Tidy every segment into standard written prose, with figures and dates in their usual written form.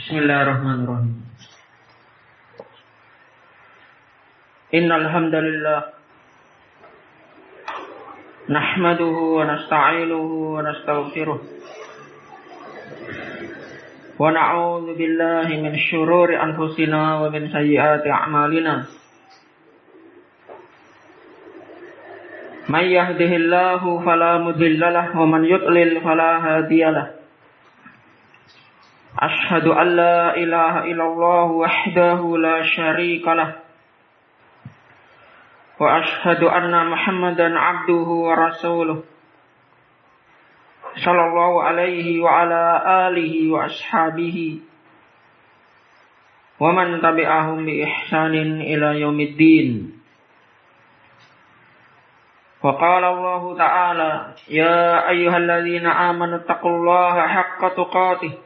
Bismillahirrahmanirrahim. Innal hamdalillah nahmaduhu wa nasta'inuhu wa nastaghfiruh wa na'udzu billahi min syururi anfusina wa min sayyiati a'malina. May yahdihillahu fala mudilla lahu wa man yudlil fala hadiyalah. Ashhadu an la ilaha illallah wahdahu la syarika lah wa ashhadu anna Muhammadan abduhu wa rasuluh sallallahu alaihi wa ala alihi wa ashabihi wa man tabi'ahum bi ihsanin ila yaumiddin. Wa qala Allah ta'ala ya ayyuhalladzina amanu taqullaha haqqa tuqatih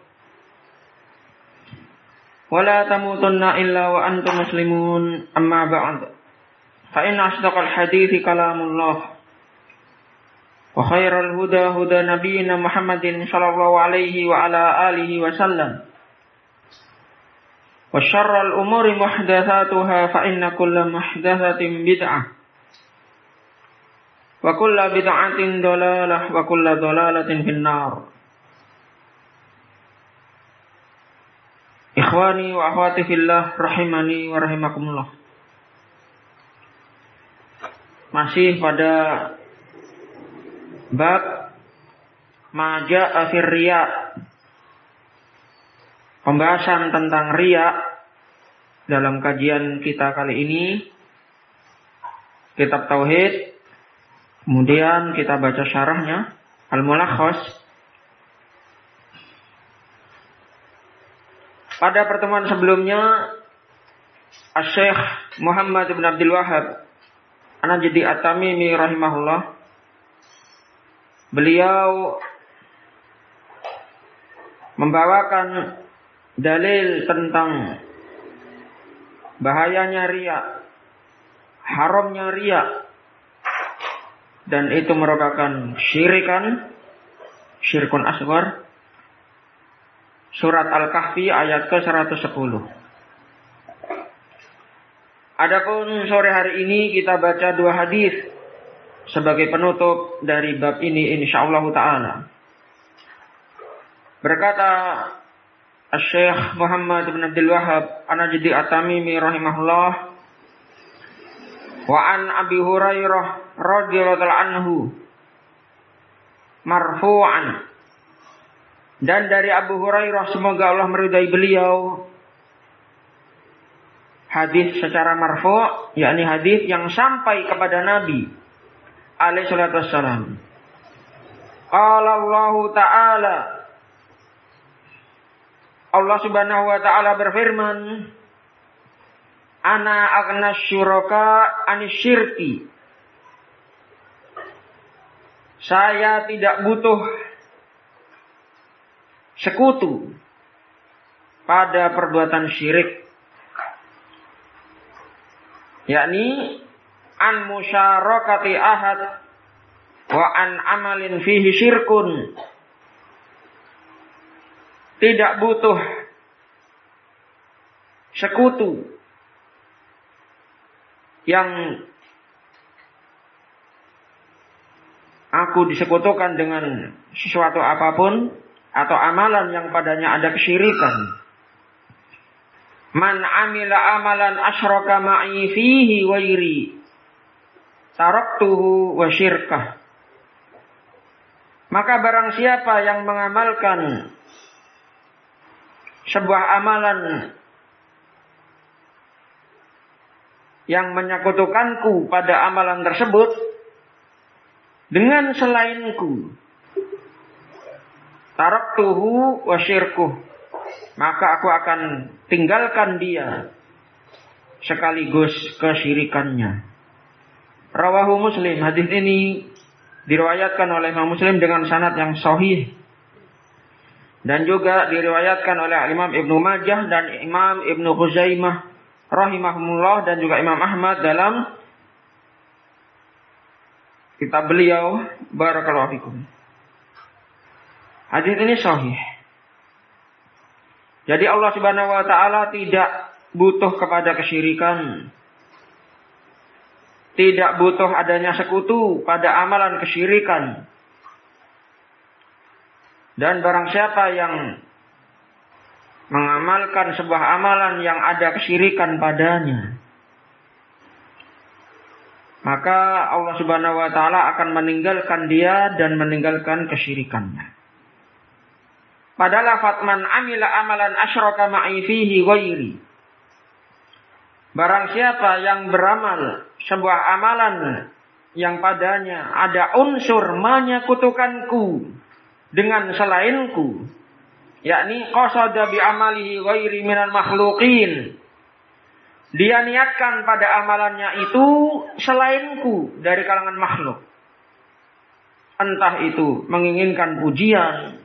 wa la tamutunna illa wa antum muslimun, amma ba'd. Fa inna asdaqal hadithi kalamullah wa khairal huda huda nabiyyina Muhammadin sallallahu alaihi wa ala alihi wa sallam wa syarral umuri muhdatsatuha fa inna kulla muhdatsatin bid'ah wa kulla bid'atin dhalalah wa kulla dhalalatin finnar. Ikhwani wa akhwati fillah rahimani wa rahimakumullah. Masih pada bab maja'a fir riya, pembahasan tentang riya dalam kajian kita kali ini, kitab tauhid. Kemudian kita baca syarahnya, al-mulakhas. Pada pertemuan sebelumnya, Asy-Syaikh Muhammad bin Abdul Wahhab An-Najdi At-Tamimi rahimahullah, beliau membawakan dalil tentang bahayanya riya, haramnya riya, dan itu merupakan syirkun asghar. Surat Al-Kahfi ayat ke-110. Adapun sore hari ini kita baca dua hadis sebagai penutup dari bab ini insyaallah taala. Berkata Asy-Syaikh Muhammad bin Abdul Wahhab An-Najdi At-Tamimi rahimahullah, wa an Abi Hurairah radhiyallahu anhu marfu'an, dan dari Abu Hurairah semoga Allah meridai beliau, hadis secara marfu', yakni hadis yang sampai kepada Nabi alaihi salatu wassalam. Qala Allah Ta'ala, Allah Subhanahu wa taala berfirman, ana aghna syuraka anisyirki, saya tidak butuh sekutu pada perbuatan syirik, yakni an musyarakati ahad wa an amalin fihi syirkun, tidak butuh sekutu yang aku disekutukan dengan sesuatu apapun atau amalan yang padanya ada kesyirikan. Man amila amalan asyraka ma'i fihi wairi taraktuhu wa syirkah. Maka barang siapa yang mengamalkan sebuah amalan yang menyekutukanku pada amalan tersebut dengan selainku, taraktuhu wa syirkuh, maka aku akan tinggalkan dia sekaligus kesyirikannya. Rawahu Muslim. Hadis ini diriwayatkan oleh Imam Muslim dengan sanad yang sahih, dan juga diriwayatkan oleh Imam Ibnu Majah dan Imam Ibnu Khuzaimah rahimahumullah, dan juga Imam Ahmad dalam kitab beliau. Barakallahu fikum. Hadis ini sahih. Jadi Allah Subhanahu wa taala tidak butuh kepada kesyirikan. Tidak butuh adanya sekutu pada amalan kesyirikan. Dan barang siapa yang mengamalkan sebuah amalan yang ada kesyirikan padanya, maka Allah Subhanahu wa taala akan meninggalkan dia dan meninggalkan kesyirikannya. Pada lafaz man amila amalan asyraka ma'i fihi ghairi. Barang siapa yang beramal sebuah amalan yang padanya ada unsur menyekutukanku dengan selainku, yakni qasada bi amalihi ghairi minal makhluqin. Dia niatkan pada amalannya itu selainku dari kalangan makhluk. Entah itu menginginkan pujian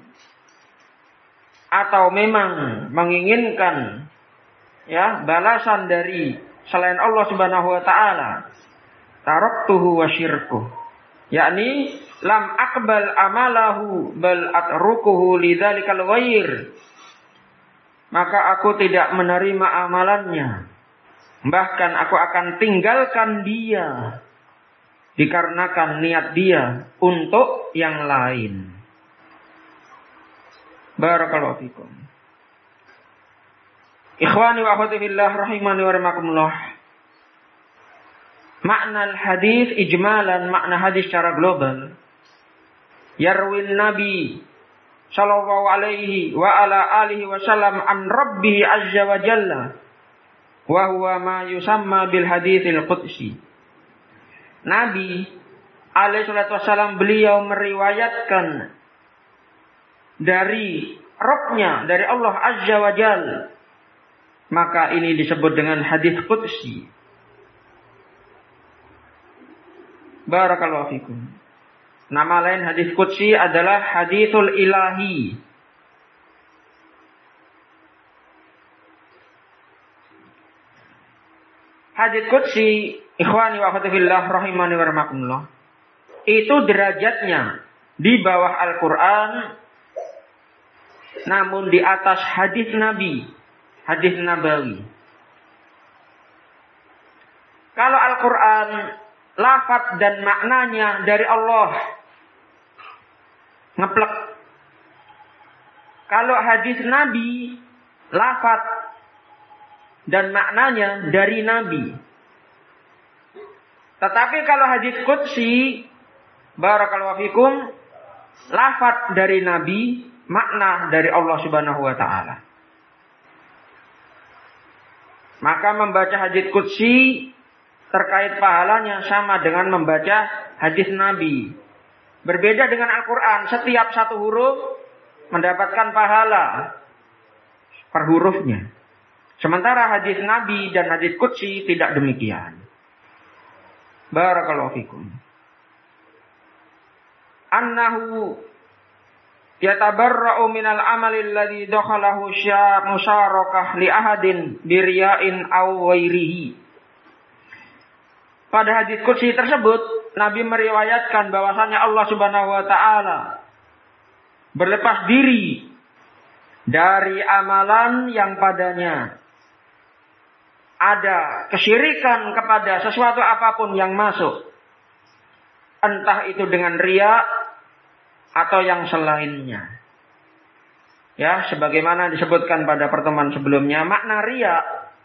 atau memang menginginkan balasan dari selain Allah Subhanahu wa taala. Taraktuhu wa syirkuh. Yakni lam aqbal amalahu bal atrukuhu lidzalikal ghair. Maka aku tidak menerima amalannya. Bahkan aku akan tinggalkan dia dikarenakan niat dia untuk yang lain. Barakallahu fikum. Ikhwani wa akhwati fillah rahimani wa rahimakumullah. Makna hadis ijmalan, makna hadis secara global. Yarwil Nabi sallallahu alaihi wa ala alihi wasallam an Rabbi azza wa jalla. Wa huwa ma yusamma bil haditsil qudsi. Nabi alaihi salatu wasallam beliau meriwayatkan dari Rabb-Nya, dari Allah Azza wa Jalla. Maka ini disebut dengan hadis qudsi. Barakallahu fikum. Nama lain hadis qudsi adalah haditsul ilahi. Hadis qudsi, ikhwani wa akhwati fillah rahimani wa rahimakumullah, itu derajatnya di bawah Al-Qur'an, namun di atas hadis Nabi, hadis Nabawi. Kalau Al-Quran, lafaz dan maknanya dari Allah, ngeplek. Kalau hadis Nabi, lafaz dan maknanya dari Nabi. Tetapi kalau hadis qudsi, barakallahu fikum, lafaz dari Nabi, makna dari Allah Subhanahu wa taala. Maka membaca hadis qudsi terkait pahalanya sama dengan membaca hadis Nabi. Berbeda dengan Al-Quran, setiap satu huruf mendapatkan pahala per hurufnya. Sementara hadis Nabi dan hadis qudsi tidak demikian. Barakallahu fikum. Annahu yatabarra'u minal amali alladhi dakhalahu musyarakah li ahadin biriya'in aw ghairihi. Pada hadis qudsi tersebut, Nabi meriwayatkan bahwasannya Allah Subhanahu wa taala berlepas diri dari amalan yang padanya ada kesyirikan kepada sesuatu apapun yang masuk. Entah itu dengan riya atau yang selainnya. Ya, sebagaimana disebutkan pada pertemuan sebelumnya, makna riya,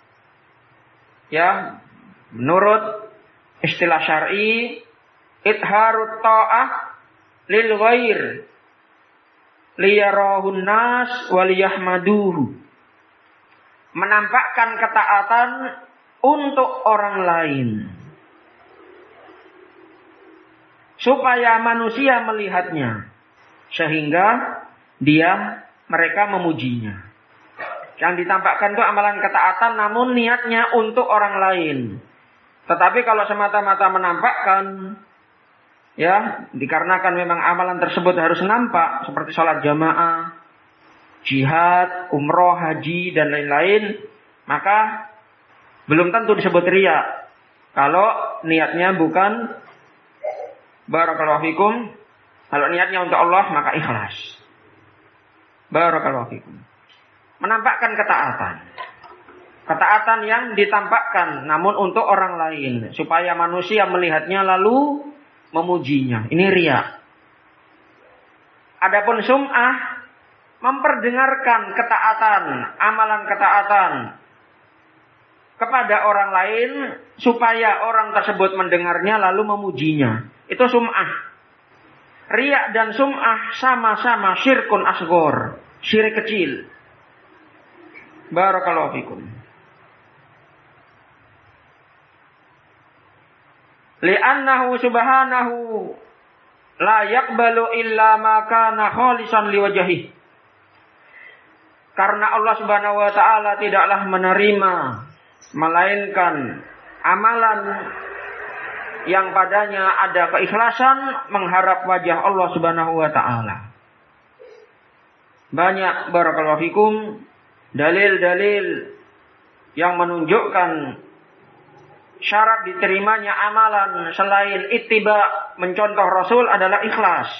ya, menurut istilah syar'i, idharut ta'ah lil ghair liyarahun nas waliyahmaduhu. Menampakkan ketaatan untuk orang lain, supaya manusia melihatnya, sehingga mereka memujinya. Yang ditampakkan itu amalan ketaatan, namun niatnya untuk orang lain. Tetapi kalau semata-mata menampakkan, ya, dikarenakan memang amalan tersebut harus nampak, seperti sholat jamaah, jihad, umroh, haji, dan lain-lain, maka belum tentu disebut riya. Kalau niatnya bukan, barakallahu fikum, kalau niatnya untuk Allah, maka ikhlas. Barakallahu fikum. menampakkan ketaatan. Ketaatan yang ditampakkan namun untuk orang lain, supaya manusia melihatnya lalu memujinya. Ini riya. Adapun sum'ah, memperdengarkan ketaatan, amalan ketaatan kepada orang lain supaya orang tersebut mendengarnya lalu memujinya. Itu sum'ah. Riya dan sum'ah sama-sama syirkun asghar, syirik kecil. Barakallahu fikum. Li'annahu subhanahu la yaqbalu illa ma kana khalisan liwajhihi. Karena Allah Subhanahu wa taala tidaklah menerima melainkan amalan yang padanya ada keikhlasan mengharap wajah Allah Subhanahu wa taala. Banyak barakallahu fikum dalil-dalil yang menunjukkan syarat diterimanya amalan selain ittiba, mencontoh Rasul adalah ikhlas.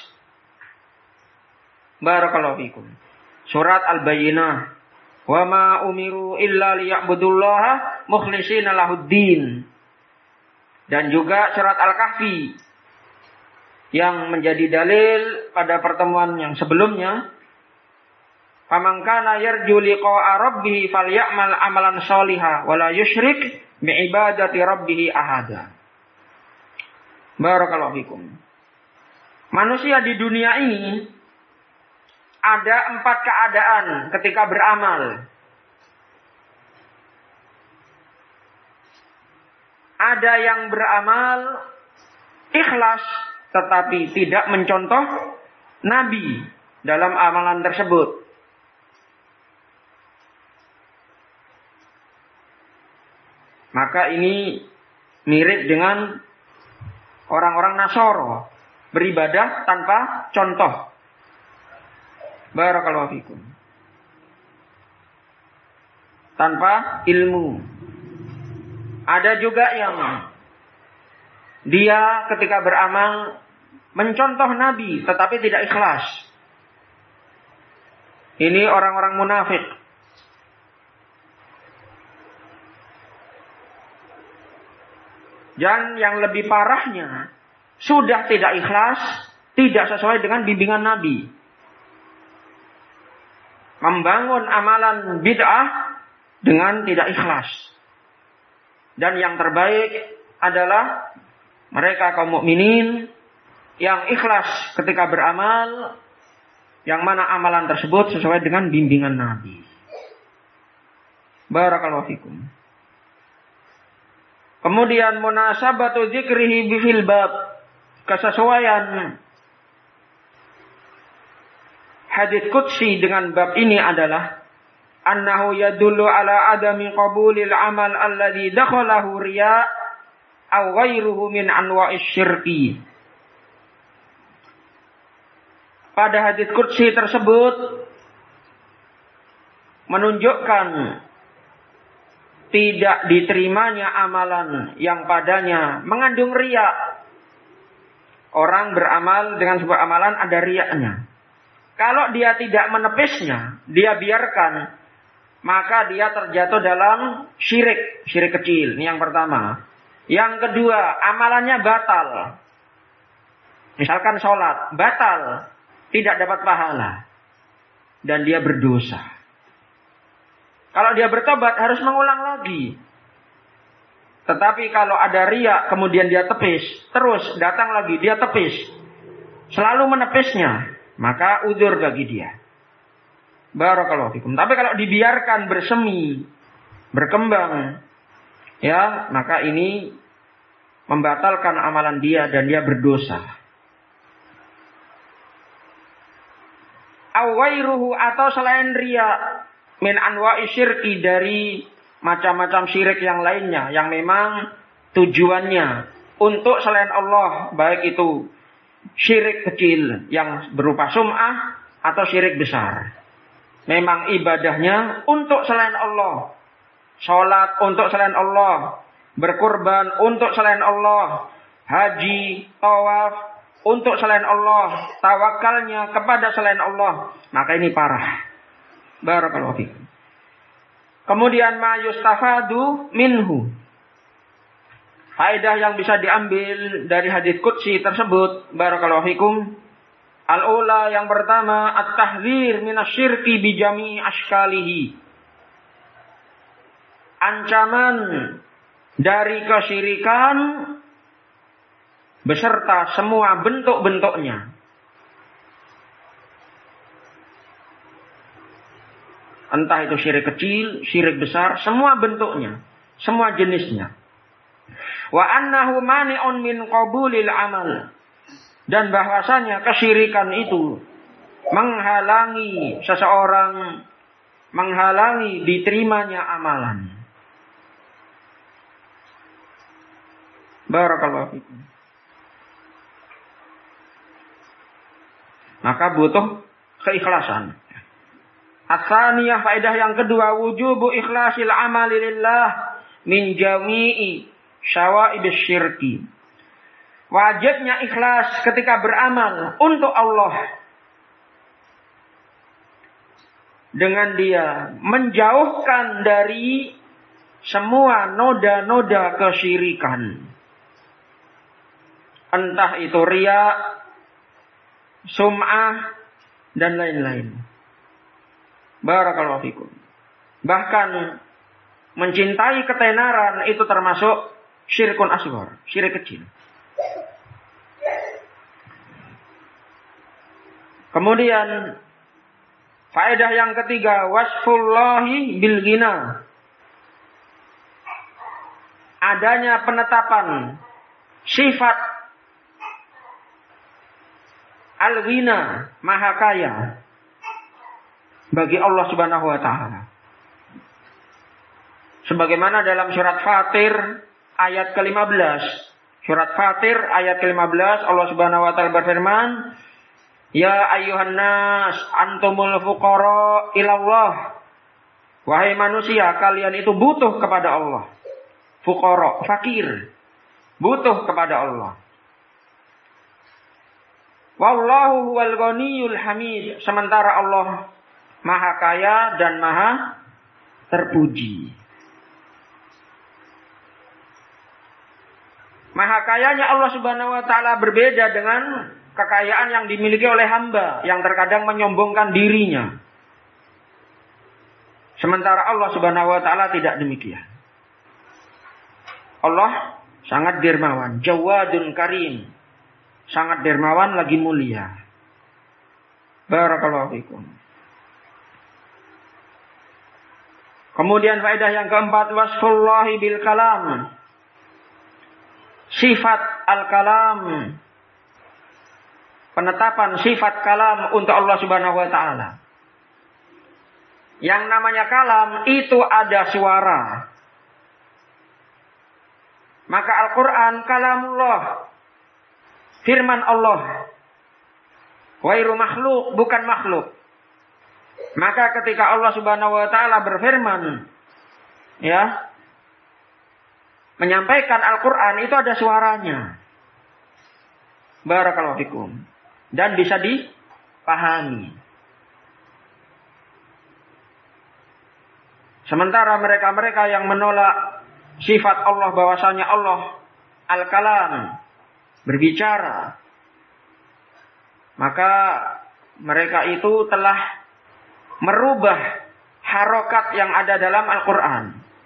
Barakallahu fikum. Surat Al-Bayyinah. Wa ma umiru illa liya'budullaha mukhlishina lahuddin. Dan juga surat Al-Kahfi yang menjadi dalil pada pertemuan yang sebelumnya. Faman kana yarju liqa'a rabbih falyamal amalan shalihan wa la yusyrik bi'ibadati rabbih ahada. Barakallahu fikum. Manusia di dunia ini ada 4 keadaan ketika beramal. Ada yang beramal ikhlas tetapi tidak mencontoh Nabi dalam amalan tersebut. Maka ini mirip dengan orang-orang Nasoro, beribadah tanpa contoh. Barakallahu fikum. Tanpa ilmu. Ada juga yang dia ketika beramal mencontoh Nabi tetapi tidak ikhlas. Ini orang-orang munafik. Dan yang lebih parahnya, sudah tidak ikhlas, tidak sesuai dengan bimbingan Nabi. Membangun amalan bid'ah dengan tidak ikhlas. Dan yang terbaik adalah mereka kaum mukminin yang ikhlas ketika beramal, yang mana amalan tersebut sesuai dengan bimbingan Nabi. Barakallahu fikum. Kemudian munasabatu dzikrihi bifil bab, kesesuaian hadits qudsi dengan bab ini adalah annahu yadullu ala adami qabulil amal alladhi dakhalahu riya aw ghairuhu min anwa'is syirki. Pada hadits qudsi tersebut menunjukkan tidak diterimanya amalan yang padanya mengandung riya. Orang beramal dengan sebuah amalan ada riyanya. Kalau dia tidak menepisnya, dia biarkan, maka dia terjatuh dalam syirik, syirik kecil. Ini yang pertama. Yang kedua, amalannya batal. Misalkan sholat, batal, tidak dapat pahala. Dan dia berdosa. Kalau dia bertobat, harus mengulang lagi. Tetapi kalau ada riya, kemudian dia tepis, terus datang lagi, dia tepis. Selalu menepisnya. Maka udzur bagi dia. Barakallahu fikum. Tapi kalau dibiarkan bersemi, berkembang, ya, maka ini membatalkan amalan dia dan dia berdosa. Awairuhu atau selain riya min anwa'i syirki, dari macam-macam syirik yang lainnya yang memang tujuannya untuk selain Allah, baik itu syirik kecil yang berupa sum'ah atau syirik besar. Memang ibadahnya untuk selain Allah. Sholat untuk selain Allah. Berkurban untuk selain Allah. Haji, tawaf untuk selain Allah. Tawakalnya kepada selain Allah. Maka ini parah. Barakallahu fiikum. Kemudian ma yustafadu minhu. Faedah yang bisa diambil dari hadits qudsi tersebut, barakallahu fikum. Al-ula, yang pertama, at-tahdzir minasyirki bi jami'i ashkalihi. Ancaman dari kesyirikan beserta semua bentuk-bentuknya. Entah itu syirik kecil, syirik besar, semua bentuknya, semua jenisnya. Wa annahu mani'un min qabulil amal. Dan bahwasanya kesyirikan itu menghalangi seseorang, menghalangi diterimanya amalan. Barakallahu fikum. Maka butuh keikhlasan. As-saniyah, faedah yang kedua, wujubu ikhlasil amali lillah min jami'i syawa'ibis syirki. Wajibnya ikhlas ketika beramal untuk Allah. Dengan dia menjauhkan dari semua noda-noda kesyirikan. Entah itu riya, sum'ah, dan lain-lain. Barakallahu fikum. Bahkan mencintai ketenaran itu termasuk syirkun asghar, syirik kecil. Kemudian faedah yang ketiga, wasfullahi bil ghina. Adanya penetapan sifat al-ghina, maha kaya, bagi Allah Subhanahu wa taala. Sebagaimana dalam surat Fatir ayat ke-15. Surat Fatir ayat ke-15, Allah Subhanahu wa taala berfirman, "Ya ayyuhan nas, antumul fuqara ilallah." Wahai manusia, kalian itu butuh kepada Allah. Fuqara, fakir, butuh kepada Allah. Wallahu huwal ghaniyul hamid. Sementara Allah maha kaya dan maha terpuji. Maha kayanya Allah Subhanahu wa taala berbeda dengan kekayaan yang dimiliki oleh hamba yang terkadang menyombongkan dirinya. Sementara Allah Subhanahu wa taala tidak demikian. Allah sangat dermawan, jawadun karim. Sangat dermawan lagi mulia. Barakallahu fikum. Kemudian faedah yang keempat, wasfullahi bil kalam. Sifat al-kalam. Penetapan sifat kalam untuk Allah Subhanahu wa taala. Yang namanya kalam itu ada suara. Maka Al-Quran kalamullah. Firman Allah. Wairu makhluk, bukan makhluk. Maka ketika Allah Subhanahu wa taala berfirman, ya, menyampaikan Al-Quran itu ada suaranya. Barakallahu fikum. Dan bisa dipahami. Sementara mereka-mereka yang menolak sifat Allah, bahwasanya Allah Al-Kalam, berbicara, maka mereka itu telah merubah harokat yang ada dalam Al-Quran.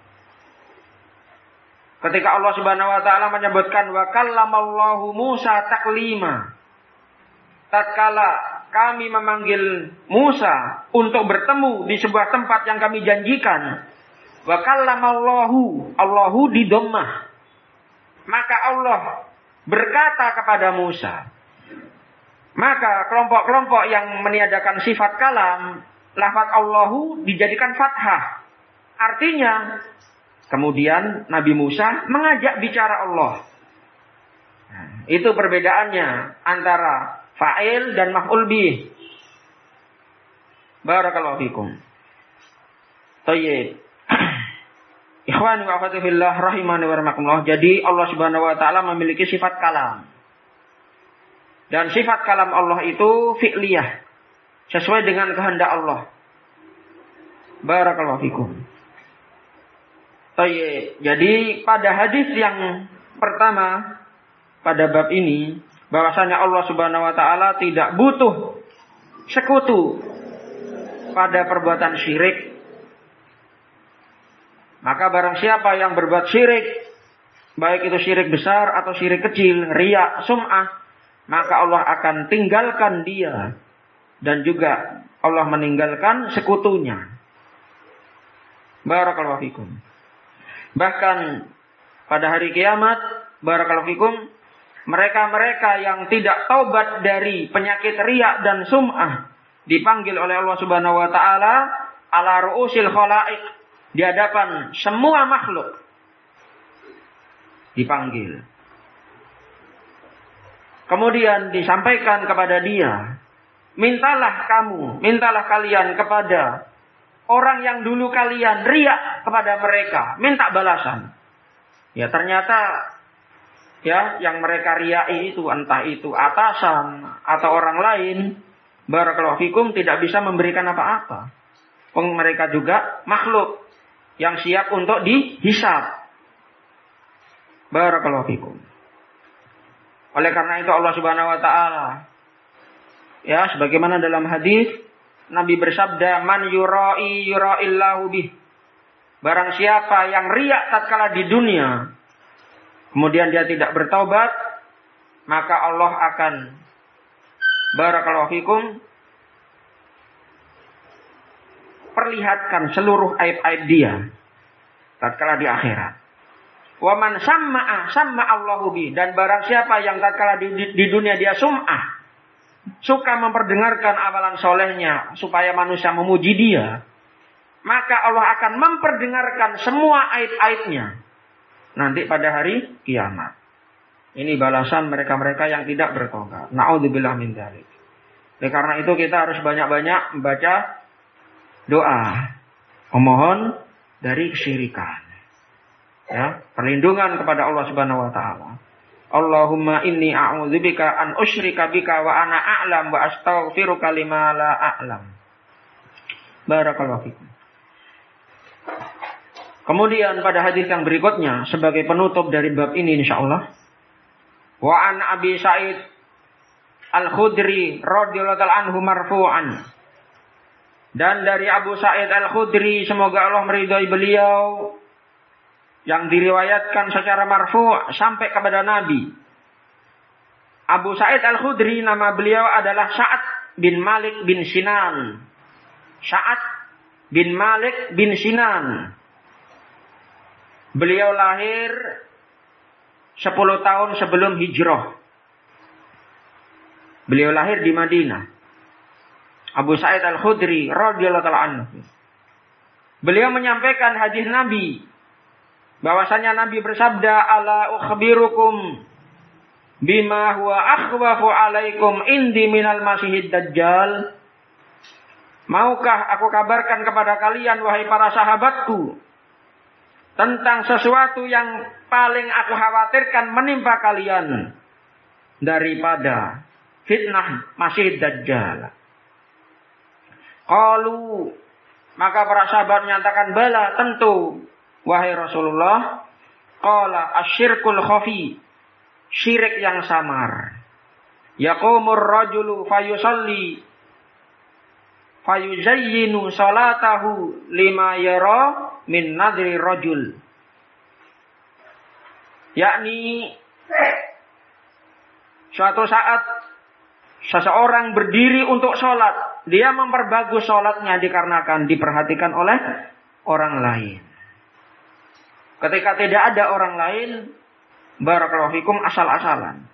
Ketika Allah Subhanahu wa taala menyebutkan wa kallamallahu Musa taklima. Tatkala kami memanggil Musa untuk bertemu di sebuah tempat yang kami janjikan. Wa kallamallahu, Allahu di dhammah. Maka Allah berkata kepada Musa. Maka kelompok-kelompok yang meniadakan sifat kalam, lafaz Allahu dijadikan fathah. Artinya kemudian Nabi Musa mengajak bicara Allah. Nah, itu perbedaannya antara fa'il dan maf'ul bih. Barakallahu fikum. Tayyib. Ikhwani wa akhwati fillah rahimani wa rahmakumullah. Jadi Allah Subhanahu wa taala memiliki sifat kalam. Dan sifat kalam Allah itu fi'liyah. Sesuai dengan kehendak Allah. Barakallahu fikum. Jadi pada hadis yang pertama pada bab ini, bahwasanya Allah Subhanahu wa taala tidak butuh sekutu pada perbuatan syirik. Maka barang siapa yang berbuat syirik, baik itu syirik besar atau syirik kecil, riya, sum'ah, maka Allah akan tinggalkan dia. Dan juga Allah meninggalkan sekutunya. Barakallahu fikum. Bahkan pada hari kiamat, barakallahu fikum, mereka-mereka yang tidak taubat dari penyakit riya dan sum'ah dipanggil oleh Allah Subhanahu wa taala ala ru'usil khalaiq, di hadapan semua makhluk dipanggil. Kemudian disampaikan kepada dia, mintalah kalian kepada orang yang dulu kalian riya kepada mereka, minta balasan. Ya ternyata yang mereka riyai itu, entah itu atasan atau orang lain, barakallahu fikum, tidak bisa memberikan apa-apa. Mereka juga makhluk yang siap untuk dihisab. Barakallahu fikum. Oleh karena itu Allah Subhanahu wa taala, sebagaimana dalam hadis Nabi bersabda, man yurai yuraillahu bih. Barang siapa yang riya tatkala di dunia, kemudian dia tidak bertaubat, maka Allah akan, barakallahu fikum, perlihatkan seluruh aib-aib dia tatkala di akhirat. Wa man samma Allahu bi, dan barang siapa yang tatkala di dunia dia sum'ah, suka memperdengarkan amalan solehnya supaya manusia memuji dia, maka Allah akan memperdengarkan semua aib-aibnya nanti pada hari kiamat. Ini balasan mereka-mereka yang tidak bertobat. Na'udzubillah min dzalik. Karena itu kita harus banyak-banyak membaca doa, memohon dari kesyirikan. Perlindungan kepada Allah Subhanahu wa taala. Allahumma inni a'udzubika an usyrika bika wa ana a'lam wa astaghfiruka lima la a'lam. Barakallahu fikum. Kemudian pada hadis yang berikutnya sebagai penutup dari bab ini insyaallah, wa an Abi Sa'id Al-Khudri radhiyallahu anhu marfu'an, dan dari Abu Sa'id Al-Khudri, semoga Allah meridhai beliau, yang diriwayatkan secara marfu' sampai kepada Nabi. Abu Sa'id Al-Khudri nama beliau adalah Sa'ad bin Malik bin Sinan. Sa'ad bin Malik bin Sinan. Beliau lahir 10 tahun sebelum hijrah. Beliau lahir di Madinah. Abu Sa'id Al-Khudri radhiyallahu anhu. Beliau menyampaikan hadis Nabi, bahwasanya Nabi bersabda, ala ukhbirukum bima huwa akhwafu alaikum indi minal masihid dajjal. Maukah aku kabarkan kepada kalian, wahai para sahabatku, tentang sesuatu yang paling aku khawatirkan menimpa kalian daripada fitnah masih dajjal. Qalu, maka para sahabat menyatakan, bala, tentu wahai Rasulullah. Qala asyirkul khafi, syirik yang samar. Yaqumur rajulu fayusalli fayuzayyinu salatahu lima yara min nadri rajul. Yakni suatu saat seseorang berdiri untuk sholat, dia memperbagus sholatnya dikarenakan diperhatikan oleh orang lain. Ketika tidak ada orang lain, barakallahu fikum, asal-asalan.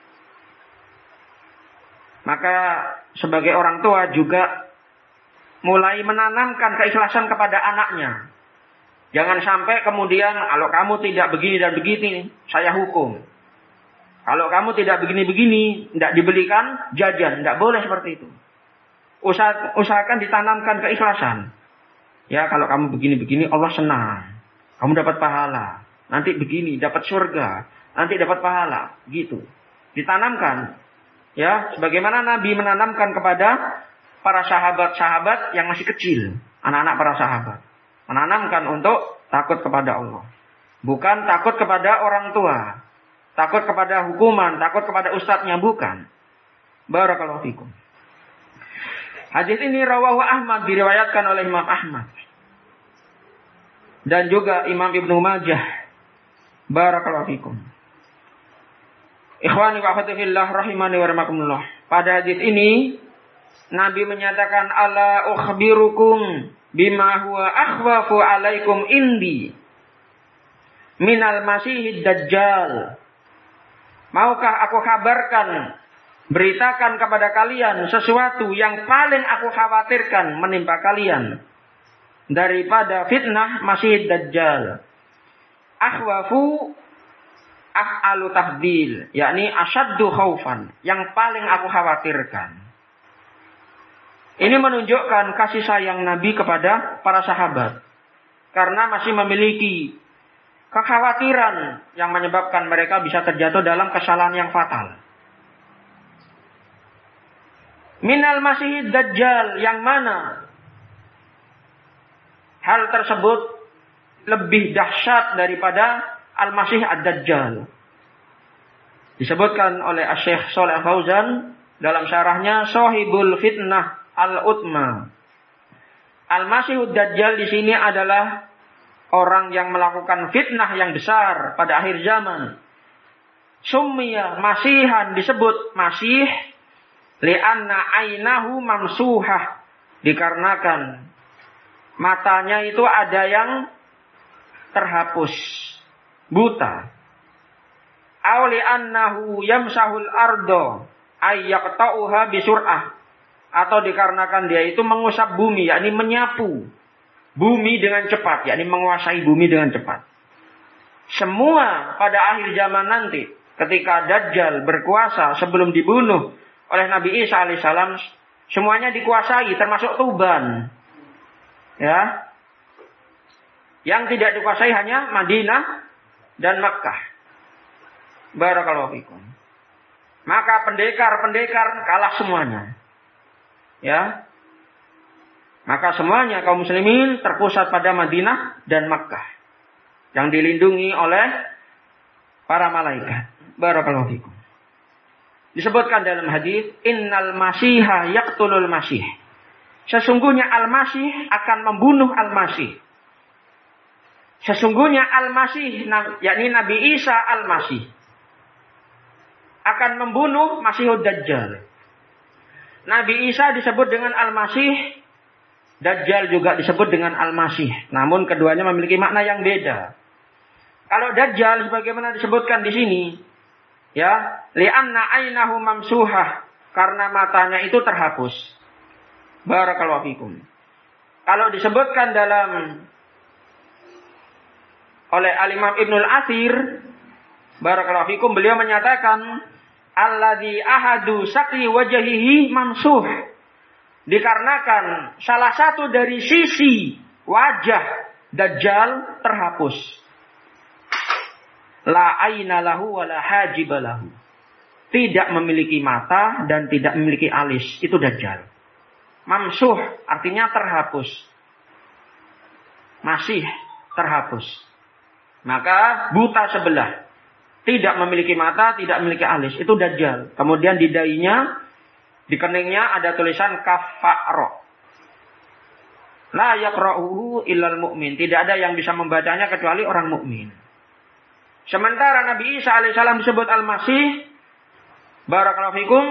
Maka sebagai orang tua juga mulai menanamkan keikhlasan kepada anaknya. Jangan sampai kemudian, kalau kamu tidak begini dan begini, saya hukum. Kalau kamu tidak begini-begini, tidak dibelikan jajan, tidak boleh seperti itu. Usahakan ditanamkan keikhlasan. Ya, kalau kamu begini-begini, Allah senang. Kamu dapat pahala. Nanti begini, dapat surga. Nanti dapat pahala. Gitu. Ditanamkan. Ya, sebagaimana Nabi menanamkan kepada para sahabat-sahabat yang masih kecil. Anak-anak para sahabat. Menanamkan untuk takut kepada Allah. Bukan takut kepada orang tua. Takut kepada hukuman, takut kepada ustadznya, bukan. Barakallahu fikum. Hadis ini rawahu Ahmad, diriwayatkan oleh Imam Ahmad. Dan juga Imam Ibnu Majah. Barakallahu fikum. Ikhwani wa akhwati fillah rahimani wa rahimakumullah. Pada hadis ini Nabi menyatakan, ala ukhbirukum bima huwa akhwafu alaikum indi minal masihid dajjal. Maukah aku kabarkan, beritakan kepada kalian sesuatu yang paling aku khawatirkan menimpa kalian daripada fitnah masihid dajjal. Akhwafu af'alu tahdil, yakni asyaddu khaufan, yang paling aku khawatirkan. Ini menunjukkan kasih sayang Nabi kepada para sahabat. Karena masih memiliki kekhawatiran yang menyebabkan mereka bisa terjatuh dalam kesalahan yang fatal. Minal masihid dajjal, yang mana hal tersebut lebih dahsyat daripada al-masih ad-dajjal. Disebutkan oleh Syekh Shalih Fauzan dalam syarahnya Shahibul Fitnah al-Utma. Al-masih ad-dajjal di sini adalah orang yang melakukan fitnah yang besar pada akhir zaman. Summiya masihan, disebut masih li'anna ainahu mamsuhah, dikarenakan matanya itu ada yang terhapus, buta. Aw li'annahu yamsahul ardo ayyaqta'uha bisur'ah, atau dikarenakan dia itu mengusap bumi, yakni menyapu bumi dengan cepat, yakni menguasai bumi dengan cepat. Semua pada akhir zaman nanti, ketika Dajjal berkuasa sebelum dibunuh oleh Nabi Isa alaihissalam, semuanya dikuasai, termasuk Tuban. Ya, yang tidak dikuasai hanya Madinah dan Makkah. Barakallahu fikum. Maka pendekar-pendekar kalah semuanya. Ya. Maka semuanya kaum muslimin terpusat pada Madinah dan Makkah, yang dilindungi oleh para malaikat. Barakallahu fikum. Disebutkan dalam hadis, innal masiha yaqtulul masih. Sesungguhnya al-masih akan membunuh al-masih. Sesungguhnya al-masih, yakni Nabi Isa al-masih, akan membunuh Masihud Dajjal. Nabi Isa disebut dengan al-masih, Dajjal juga disebut dengan al-masih. Namun keduanya memiliki makna yang beda. Kalau Dajjal sebagaimana disebutkan di sini, ya, li'anna ainahu mamsuhah, karena matanya itu terhapus. Barakallahu fikum. Kalau disebutkan oleh Al-Imam Ibnul Athir, barakallahu fikum, beliau menyatakan alladzi ahadu saqi wajhihi mamsuh, dikarenakan salah satu dari sisi wajah Dajjal terhapus. La aina lahu wa la hajiba lahu. Tidak memiliki mata dan tidak memiliki alis. Itu Dajjal. Mamsuh artinya terhapus. Masih terhapus. Maka buta sebelah. Tidak memiliki mata, tidak memiliki alis. Itu Dajjal. Kemudian di dahinya, di keningnya ada tulisan kafa'ro. La yaqra'uhu illal mu'min. Tidak ada yang bisa membacanya kecuali orang mukmin. Sementara Nabi Isa alaihissalam disebut al-masih, barakallahu fikum,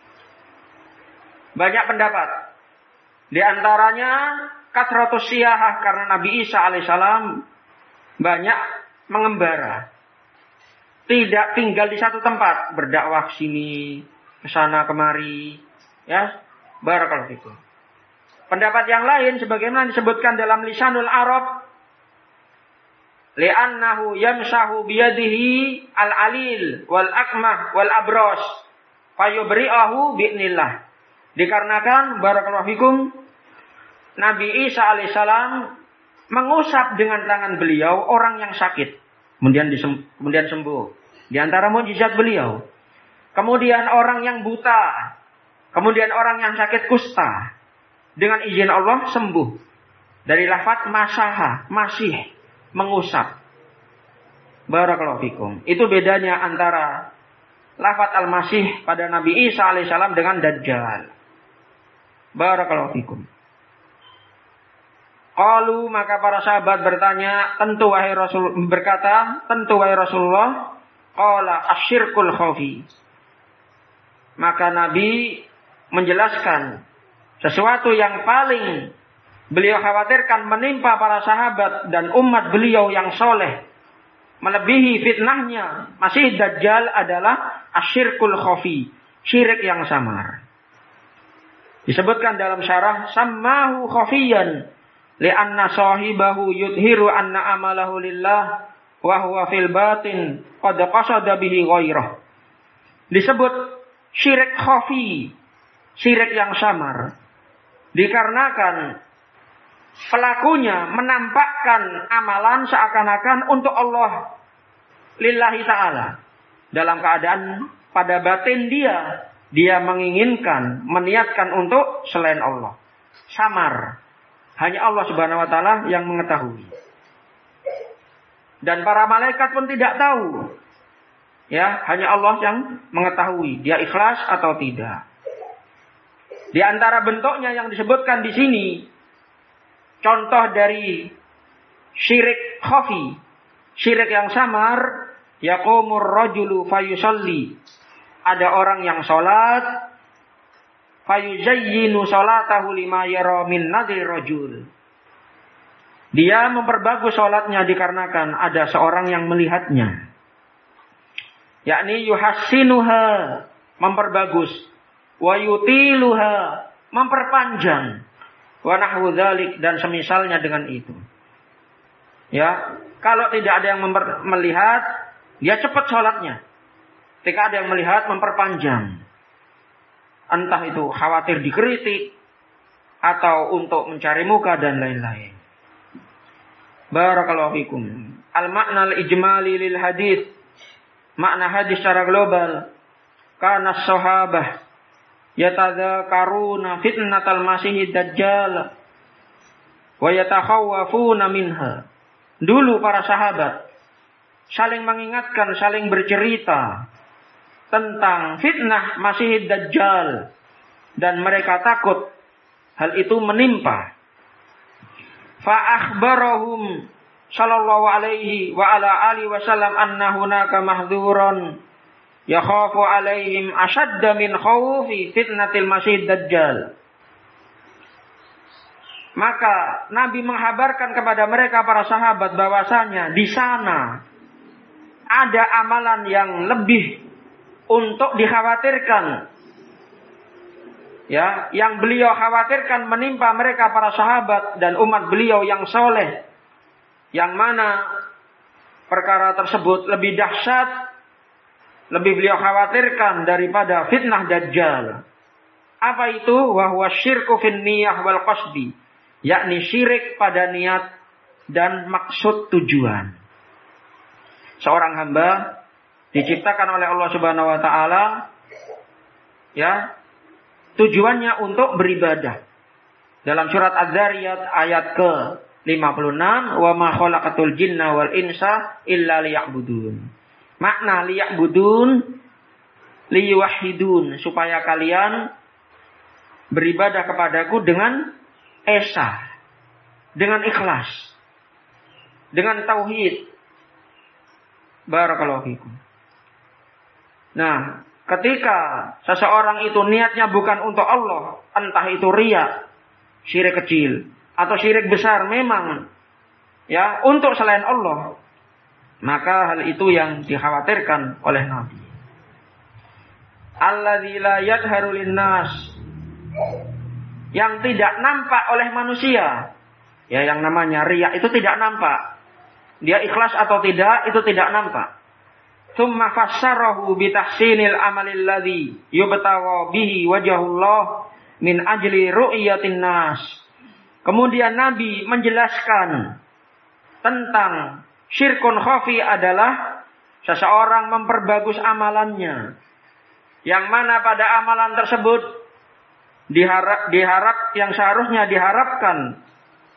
banyak pendapat. Di antaranya kathratus siyahah, karena Nabi Isa alaihissalam banyak mengembara. Tidak tinggal di satu tempat, berdakwah sini, ke sana kemari, ya, barakallahu fikum. Pendapat yang lain sebagaimana disebutkan dalam Lisanul Arab, li'annahu yamsahu biyadihi al-alil wal akmah wal abros fayubri'ahu bi'nillah. Dikarenakan barakallahu fikum, Nabi Isa alaihissalam mengusap dengan tangan beliau orang yang sakit, kemudian sembuh. Di antara mukjizat beliau. Kemudian orang yang buta, kemudian orang yang sakit kusta, dengan izin Allah sembuh. Dari lafaz masaha, masih, mengusap. Barakallahu fikum. Itu bedanya antara lafaz al-masih pada Nabi Isa alaihissalam dengan Dajjal. Barakallahu fikum. Qalu, maka para sahabat bertanya, tentu wahai Rasulullah, qala asyirkul khafi. Maka Nabi menjelaskan sesuatu yang paling beliau khawatirkan menimpa para sahabat dan umat beliau yang soleh, melebihi fitnahnya Masih Dajjal adalah asyirkul khafi, syirik yang samar. Disebutkan dalam syarah, sammahu khafiyan li'anna sahibahu yudhiru anna amalahu lillah wa huwa fil batin qad qasada bihi ghairah. Disebut syirik khafi, syirik yang samar, dikarenakan pelakunya menampakkan amalan seakan-akan untuk Allah lillahi ta'ala. Dalam keadaan pada batin dia menginginkan, meniatkan untuk selain Allah. Samar. Hanya Allah subhanahu wa ta'ala yang mengetahui. Dan para malaikat pun tidak tahu. Ya, hanya Allah yang mengetahui. Dia ikhlas atau tidak. Di antara bentuknya yang disebutkan di sini, contoh dari syirik khafi, syirik yang samar, yaqumur rajulu fayusalli. Ada orang yang sholat, fayuzayyinu sholatahu lima yara min nadhir rajul. Dia memperbagus sholatnya dikarenakan ada seorang yang melihatnya. Yakni yuhassinuha, memperbagus. Wa yutiluha, memperpanjang. Wa nahwu dzalik, dan semisalnya dengan itu. Ya, kalau tidak ada yang melihat, dia cepat sholatnya. Ketika ada yang melihat, memperpanjang. Entah itu khawatir dikritik, atau untuk mencari muka dan lain-lain. Barakallahu fikum. Al-makna al-ijmali lil hadis. Makna hadis secara global. Kana sahabah yatadzakaruna fitnatal masihid dajjal wa yatakhawwafuna minha. Dulu para sahabat saling mengingatkan, saling bercerita tentang fitnah Masihid Dajjal, dan mereka takut hal itu menimpa. Fa akhbarahum sallallahu alaihi wa ala alihi wasallam anna hunaka mahdzuran yakhafu alaihim ashadda min khawfi fitnatil Masihid Dajjal. Maka Nabi menghabarkan kepada mereka para sahabat bahwasanya di sana ada amalan yang lebih untuk dikhawatirkan. Ya, yang beliau khawatirkan menimpa mereka para sahabat dan umat beliau yang soleh. Yang mana perkara tersebut lebih dahsyat, lebih beliau khawatirkan daripada fitnah Dajjal. Apa itu? Wa huwa syirku fin niyah wal qasdi. Yakni syirik pada niat dan maksud tujuan. Seorang hamba diciptakan oleh Allah Subhanahu wa taala, ya, tujuannya untuk beribadah. Dalam surat Az-Zariyat ayat ke-56, wa ma khalaqatul jinna wal insa illa liya'budun. Makna liya'budun, liyuwahhidun, supaya kalian beribadah kepadaku dengan esa, dengan ikhlas, dengan tauhid. Barakallahu fikum. Nah, ketika seseorang itu niatnya bukan untuk Allah, entah itu riya, syirik kecil, atau syirik besar memang, ya, untuk selain Allah, maka hal itu yang dikhawatirkan oleh Nabi. Alladzi la yadharu linnas, yang tidak nampak oleh manusia. Ya, yang namanya riya itu tidak nampak. Dia ikhlas atau tidak, itu tidak nampak. Tsumma fassarahu bi tahsinil amalil ladzi yubtawa bihi wajhullah min ajli ru'yatin nas. Kemudian Nabi menjelaskan tentang syirkun khafi adalah seseorang memperbagus amalannya, yang mana pada amalan tersebut diharap yang seharusnya diharapkan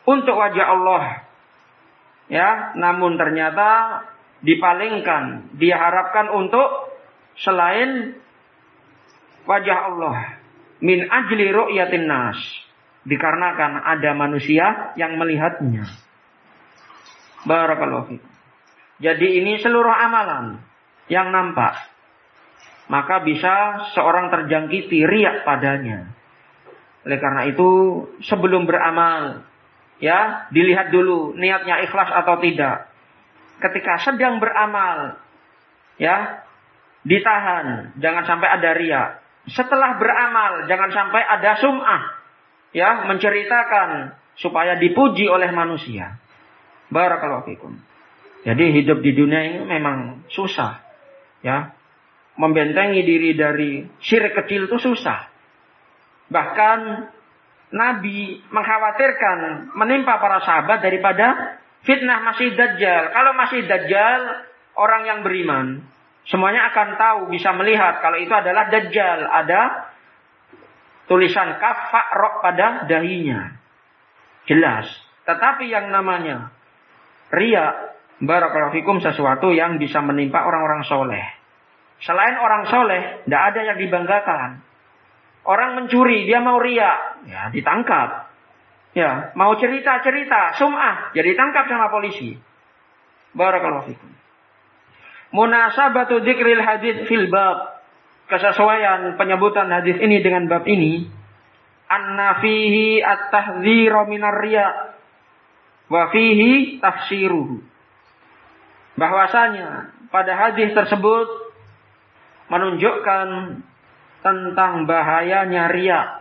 untuk wajah Allah. Ya, namun ternyata dipalingkan, dia harapkan untuk selain wajah Allah. Min ajli ru'yatin nas. Dikarenakan ada manusia yang melihatnya. Barakallahu fikum. Jadi ini seluruh amalan yang nampak. Maka bisa seorang terjangkiti riya padanya. Oleh karena itu, sebelum beramal, ya, dilihat dulu niatnya ikhlas atau tidak. Ketika sedang beramal, ya, ditahan, jangan sampai ada riya. Setelah beramal, jangan sampai ada sum'ah, ya, menceritakan supaya dipuji oleh manusia. Barakallahu fikum. Jadi hidup di dunia ini memang susah, ya. Membentengi diri dari syirik kecil itu susah. Bahkan Nabi mengkhawatirkan menimpa para sahabat daripada fitnah Masih Dajjal. Kalau Masih Dajjal, orang yang beriman semuanya akan tahu, bisa melihat kalau itu adalah Dajjal. Ada tulisan kaf fa ra pada dahinya. Jelas. Tetapi yang namanya riya, barakallahu fikum, sesuatu yang bisa menimpa orang-orang soleh. Selain orang soleh, tidak ada yang dibanggakan. Orang mencuri, dia mau riya, ya ditangkap. Ya, mau cerita-cerita, sum'ah, ya ditangkap sama polisi. Barakallahu fikum. Munasabatu dzikril hadits fil bab. Kesesuaian penyebutan hadis ini dengan bab ini. Anna fihi at-tahdziru minar riya wa fihi tafsiruhu. Bahwasanya pada hadis tersebut menunjukkan tentang bahayanya riya.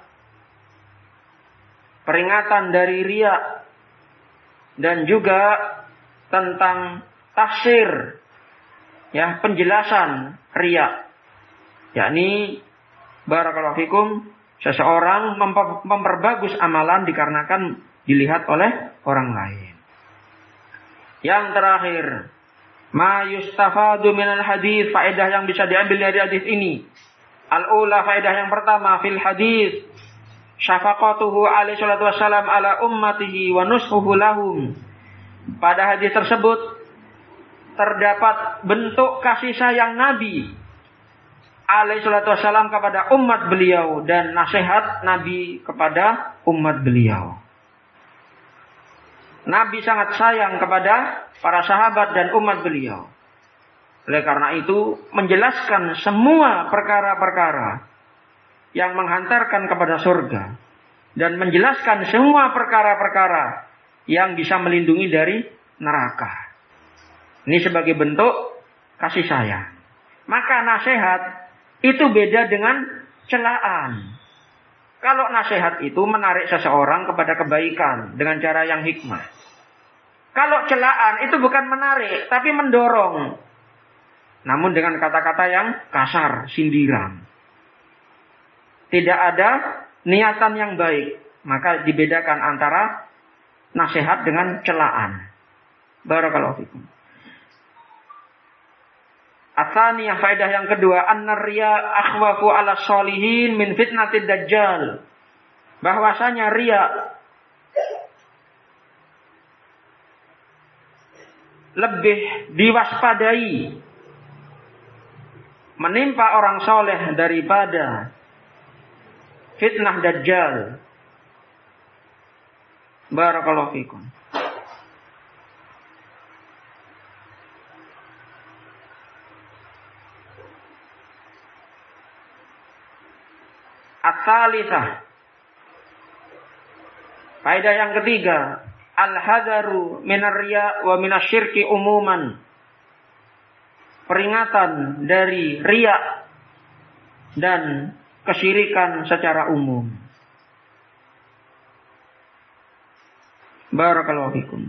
Peringatan dari riya. Dan juga tentang tafsir, ya, penjelasan riya. Yakni barakallahu fikum, seseorang memperbagus amalan dikarenakan dilihat oleh orang lain. Yang terakhir, ma yustafadu minal hadis, faedah yang bisa diambil dari hadis ini. Al-ula, faedah yang pertama, fil hadis syafaqatuhu alaihi salatu wassalam ala ummatihi wa nushuhu lahum. Pada hadis tersebut terdapat bentuk kasih sayang Nabi alaihi salatu wassalam kepada umat beliau dan nasihat Nabi kepada umat beliau. Nabi sangat sayang kepada para sahabat dan umat beliau. Oleh karena itu, menjelaskan semua perkara-perkara yang menghantarkan kepada surga. Dan menjelaskan semua perkara-perkara yang bisa melindungi dari neraka. Ini sebagai bentuk kasih sayang. Maka nasihat itu beda dengan celaan. Kalau nasihat itu menarik seseorang kepada kebaikan dengan cara yang hikmah. Kalau celaan itu bukan menarik, tapi mendorong. Namun dengan kata-kata yang kasar, sindiran. Tidak ada niatan yang baik. Maka dibedakan antara nasihat dengan celaan. Barakallahu fikum. Atsaniyah, faedah yang kedua, an-riya akhwafu ala sholihin min fitnatid dajjal. Bahwasanya riya lebih diwaspadai menimpa orang soleh daripada fitnah dajjal. Barakallahu fikum. At-tsalitsah, faedah yang ketiga, al-hadaru minar riya wa minasyirki umuman. Peringatan dari riya dan kesyirikan secara umum. Barakallahu fikum.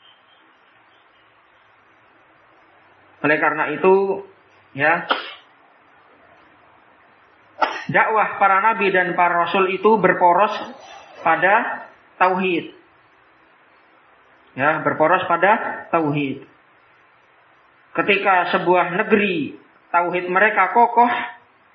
Oleh karena itu, ya, dakwah para nabi dan para rasul itu berporos pada tauhid. Ya, berporos pada tauhid. Ketika sebuah negeri tauhid mereka kokoh,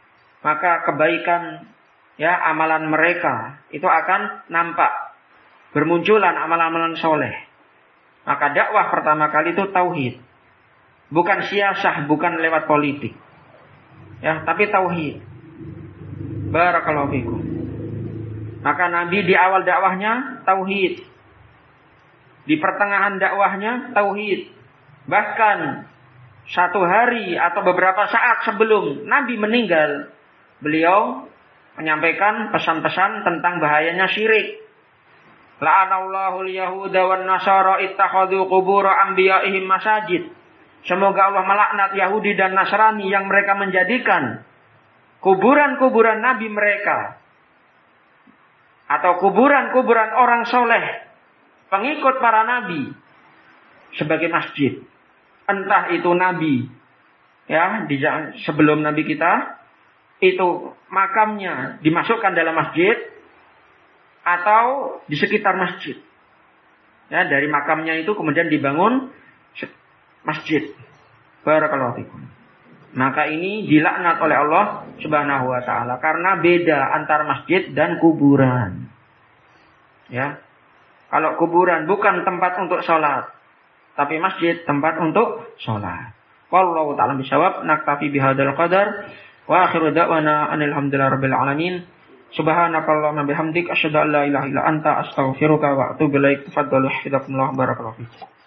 maka kebaikan, ya, amalan mereka itu akan nampak. bermunculan amalan-amalan soleh. Maka dakwah pertama kali itu tauhid. Bukan siasah, bukan lewat politik. Ya, tapi tauhid. Barakallahu fikum. Maka Nabi di awal dakwahnya tauhid. Di pertengahan dakwahnya tauhid. Bahkan satu hari atau beberapa saat sebelum Nabi meninggal, beliau menyampaikan pesan-pesan tentang bahayanya syirik. La'anallahu al-yahuda wan nasara ittakhadhu qubur anbiya'ihim masajid. Semoga Allah melaknat Yahudi dan Nasrani yang mereka menjadikan kuburan-kuburan nabi mereka atau kuburan-kuburan orang soleh, pengikut para nabi, sebagai masjid. Entah itu nabi, ya, sebelum nabi kita, itu makamnya dimasukkan dalam masjid, atau di sekitar masjid. Ya, dari makamnya itu kemudian dibangun masjid. Barakallahu fikum. Maka ini dilaknat oleh Allah Subhanahu wa taala karena beda antara masjid dan kuburan. Ya. Kalau kuburan bukan tempat untuk sholat, tapi masjid tempat untuk sholat. Wallahu ta'ala bisawab. Naktafi bihadzal qadar. Wa akhiru da'wana anil hamdulillahi rabbil alamin. Subhanakallahumma bihamdik asyhadu an la ilaha illa anta astaghfiruka wa atubu ilaik. Tafadhalu hafizakumullah barakallahu fiik.